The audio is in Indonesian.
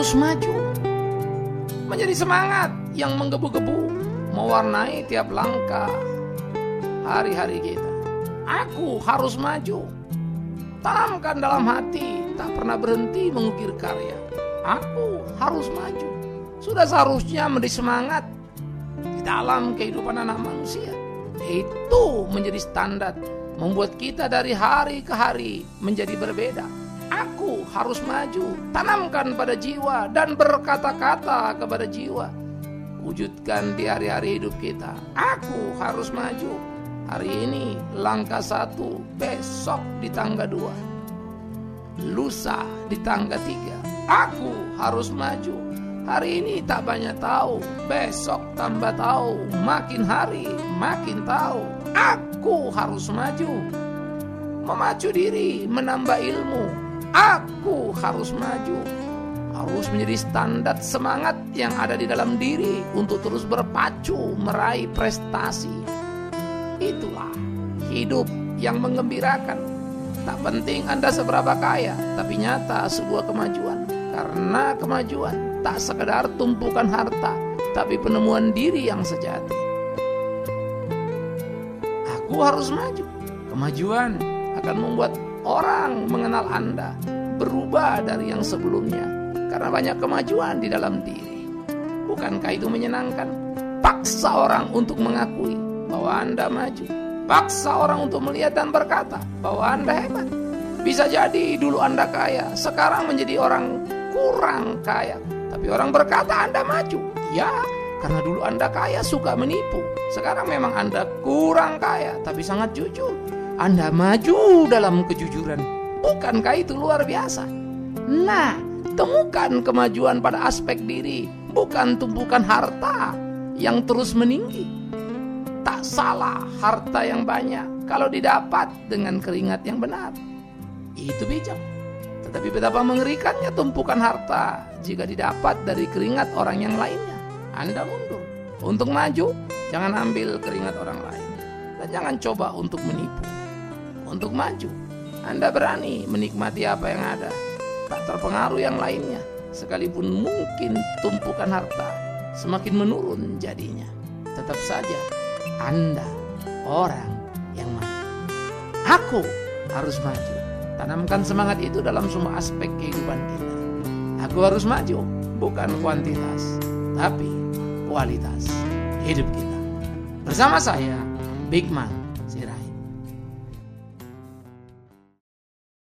harus maju. Menjadi semangat yang menggebu-gebu mewarnai tiap langkah hari-hari kita. Aku harus maju. Tanamkan dalam hati, tak pernah berhenti mengukir karya. Aku harus maju. Sudah seharusnya menjadi semangat di dalam kehidupan anak manusia. Itu menjadi standar, membuat kita dari hari ke hari menjadi berbeda. Aku harus maju. Tanamkan pada jiwa dan berkata-kata kepada jiwa. Wujudkan di hari-hari hidup kita. Aku harus maju. Hari ini langkah 1, besok di tangga 2, lusa di tangga 3. Aku harus maju. Hari ini tak banyak tahu, besok tambah tahu, makin hari makin tahu. Aku harus maju. Memacu diri, menambah ilmu. Aku harus maju. Harus menjadi standar semangat yang ada di dalam diri untuk terus berpacu meraih prestasi. Itulah hidup yang menggembirakan. Tak penting Anda seberapa kaya, tapi nyata sebuah kemajuan. Karena kemajuan tak sekedar tumpukan harta, tapi penemuan diri yang sejati. Aku harus maju. Kemajuan akan membuat orang mengenal Anda, berubah dari yang sebelumnya. Karena banyak kemajuan di dalam diri. Bukankah itu menyenangkan? Paksa orang untuk mengakui bahwa Anda maju. Paksa orang untuk melihat dan berkata bahwa Anda hebat. Bisa jadi dulu Anda kaya, sekarang menjadi orang kurang kaya, tapi orang berkata Anda maju. Ya, karena dulu Anda kaya suka menipu. Sekarang memang Anda kurang kaya, tapi sangat jujur. Anda maju dalam kejujuran. Bukankah itu luar biasa? Nah, temukan kemajuan pada aspek diri, bukan tumpukan harta yang terus meninggi. Tak salah harta yang banyak kalau didapat dengan keringat yang benar. Itu bijak. Tetapi betapa mengerikannya tumpukan harta jika didapat dari keringat orang yang lainnya. Anda mundur. Untuk maju, jangan ambil keringat orang lain. Dan jangan coba untuk menipu. Untuk maju, Anda berani menikmati apa yang ada. Tak terpengaruh yang lainnya. Sekalipun mungkin tumpukan harta semakin menurun jadinya. Tetap saja Anda orang yang maju. Aku harus maju. Tanamkan semangat itu dalam semua aspek kehidupan kita. Aku harus maju, bukan kuantitas, tapi kualitas hidup kita. Bersama saya, Bigman.